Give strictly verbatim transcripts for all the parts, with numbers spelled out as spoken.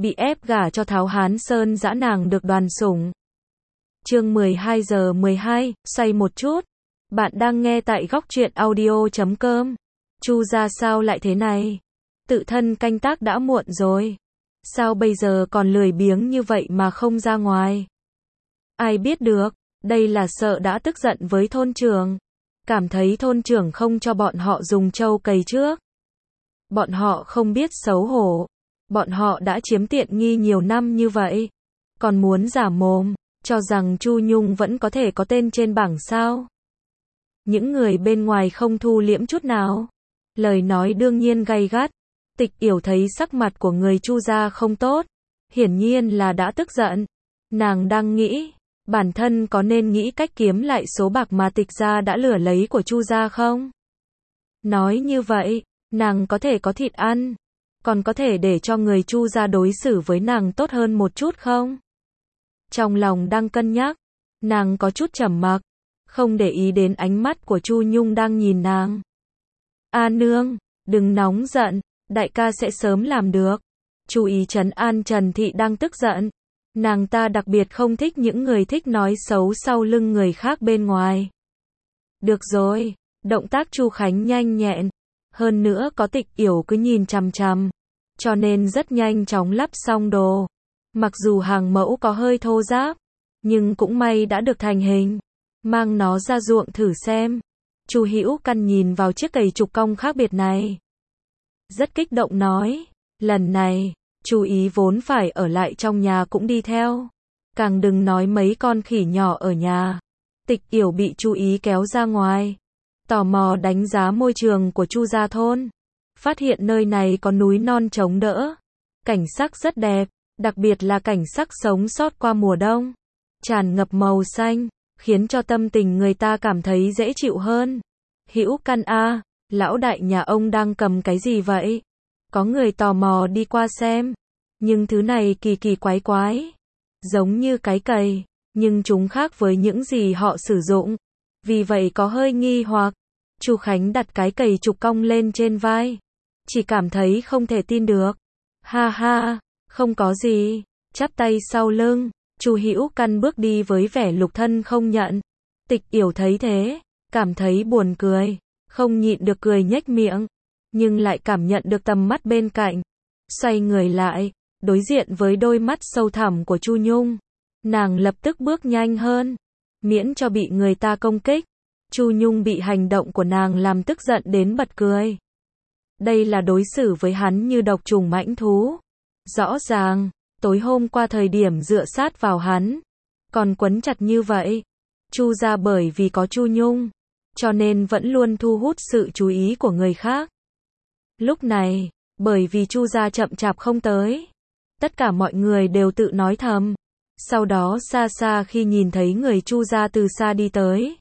bị ép gả cho Tháo Hán Sơn dã nàng được đoàn sủng. Chương mười hai giờ mười hai, xoay một chút. Bạn đang nghe tại góc truyện audio chấm com. Chu gia sao lại thế này? Tự thân canh tác đã muộn rồi. Sao bây giờ còn lười biếng như vậy mà không ra ngoài? Ai biết được, đây là sợ đã tức giận với thôn trưởng. Cảm thấy thôn trưởng không cho bọn họ dùng trâu cày trước. Bọn họ không biết xấu hổ. Bọn họ đã chiếm tiện nghi nhiều năm như vậy. Còn muốn giả mồm, cho rằng Chu Nhung vẫn có thể có tên trên bảng sao. Những người bên ngoài không thu liễm chút nào. Lời nói đương nhiên gay gắt. Tịch Yểu thấy sắc mặt của người Chu gia không tốt. Hiển nhiên là đã tức giận. Nàng đang nghĩ, bản thân có nên nghĩ cách kiếm lại số bạc mà Tịch gia đã lừa lấy của Chu gia không? Nói như vậy, nàng có thể có thịt ăn. Còn có thể để cho người Chu gia đối xử với nàng tốt hơn một chút không? Trong lòng đang cân nhắc, nàng có chút trầm mặc, không để ý đến ánh mắt của Chu Nhung đang nhìn nàng. A nương, đừng nóng giận, đại ca sẽ sớm làm được. Chú ý trấn an Trần Thị đang tức giận. Nàng ta đặc biệt không thích những người thích nói xấu sau lưng người khác bên ngoài. Được rồi, động tác Chu Khánh nhanh nhẹn. Hơn nữa có Tịch Yểu cứ nhìn chằm chằm, cho nên rất nhanh chóng lắp xong đồ. Mặc dù hàng mẫu có hơi thô ráp, nhưng cũng may đã được thành hình. Mang nó ra ruộng thử xem. Chu Hữu Căn nhìn vào chiếc cày trục cong khác biệt này, rất kích động nói, lần này, chú ý vốn phải ở lại trong nhà cũng đi theo. Càng đừng nói mấy con khỉ nhỏ ở nhà. Tịch Yểu bị Chu Ý kéo ra ngoài, tò mò đánh giá môi trường của Chu gia thôn. Phát hiện nơi này có núi non chống đỡ. Cảnh sắc rất đẹp, đặc biệt là cảnh sắc sống sót qua mùa đông. Tràn ngập màu xanh, khiến cho tâm tình người ta cảm thấy dễ chịu hơn. Hữu Căn a, lão đại nhà ông đang cầm cái gì vậy? Có người tò mò đi qua xem. Nhưng thứ này kỳ kỳ quái quái. Giống như cái cày, nhưng chúng khác với những gì họ sử dụng. Vì vậy có hơi nghi hoặc. Chu Khánh đặt cái cày trục cong lên trên vai. Chỉ cảm thấy không thể tin được. Ha ha, không có gì. Chắp tay sau lưng, Chu Hữu Căn bước đi với vẻ lục thân không nhận. Tịch Yểu thấy thế, cảm thấy buồn cười, không nhịn được cười nhếch miệng, nhưng lại cảm nhận được tầm mắt bên cạnh. Xoay người lại, đối diện với đôi mắt sâu thẳm của Chu Nhung. Nàng lập tức bước nhanh hơn, miễn cho bị người ta công kích. Chu Nhung bị hành động của nàng làm tức giận đến bật cười. Đây là đối xử với hắn như độc trùng mãnh thú. Rõ ràng, tối hôm qua thời điểm dựa sát vào hắn, còn quấn chặt như vậy. Chu gia bởi vì có Chu Nhung, cho nên vẫn luôn thu hút sự chú ý của người khác. Lúc này, bởi vì Chu gia chậm chạp không tới, tất cả mọi người đều tự nói thầm. Sau đó xa xa khi nhìn thấy người Chu gia từ xa đi tới,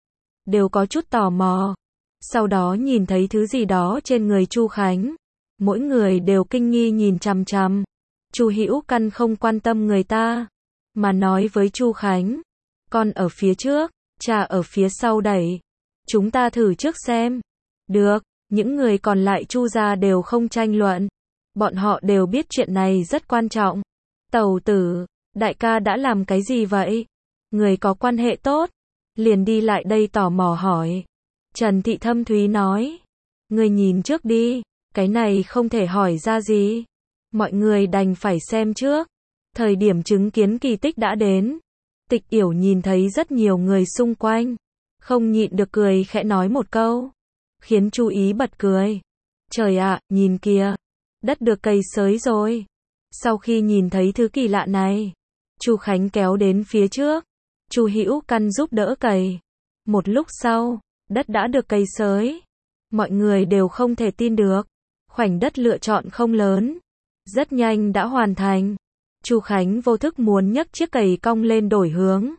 đều có chút tò mò. Sau đó nhìn thấy thứ gì đó trên người Chu Khánh, mỗi người đều kinh nghi nhìn chằm chằm. Chu Hữu Căn không quan tâm người ta, mà nói với Chu Khánh, con ở phía trước, cha ở phía sau đẩy. Chúng ta thử trước xem. Được, những người còn lại Chu gia đều không tranh luận. Bọn họ đều biết chuyện này rất quan trọng. Tẩu tử, đại ca đã làm cái gì vậy? Người có quan hệ tốt, liền đi lại đây tò mò hỏi. Trần Thị thâm thúy nói, người nhìn trước đi, cái này không thể hỏi ra gì. Mọi người đành phải xem trước. Thời điểm chứng kiến kỳ tích đã đến. Tịch Yểu nhìn thấy rất nhiều người xung quanh, không nhịn được cười khẽ nói một câu, khiến Chu Ý bật cười. Trời ạ, nhìn kìa, đất được cày xới rồi. Sau khi nhìn thấy thứ kỳ lạ này, Chu Khánh kéo đến phía trước, Chu Hữu Căn giúp đỡ cày. Một lúc sau, đất đã được cày xới. Mọi người đều không thể tin được. Khoảnh đất lựa chọn không lớn, rất nhanh đã hoàn thành. Chu Khánh vô thức muốn nhấc chiếc cày cong lên đổi hướng,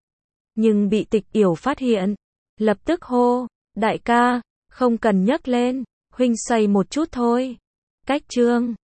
nhưng bị Tịch Yểu phát hiện, lập tức hô, đại ca, không cần nhấc lên, huynh xoay một chút thôi. Cách chương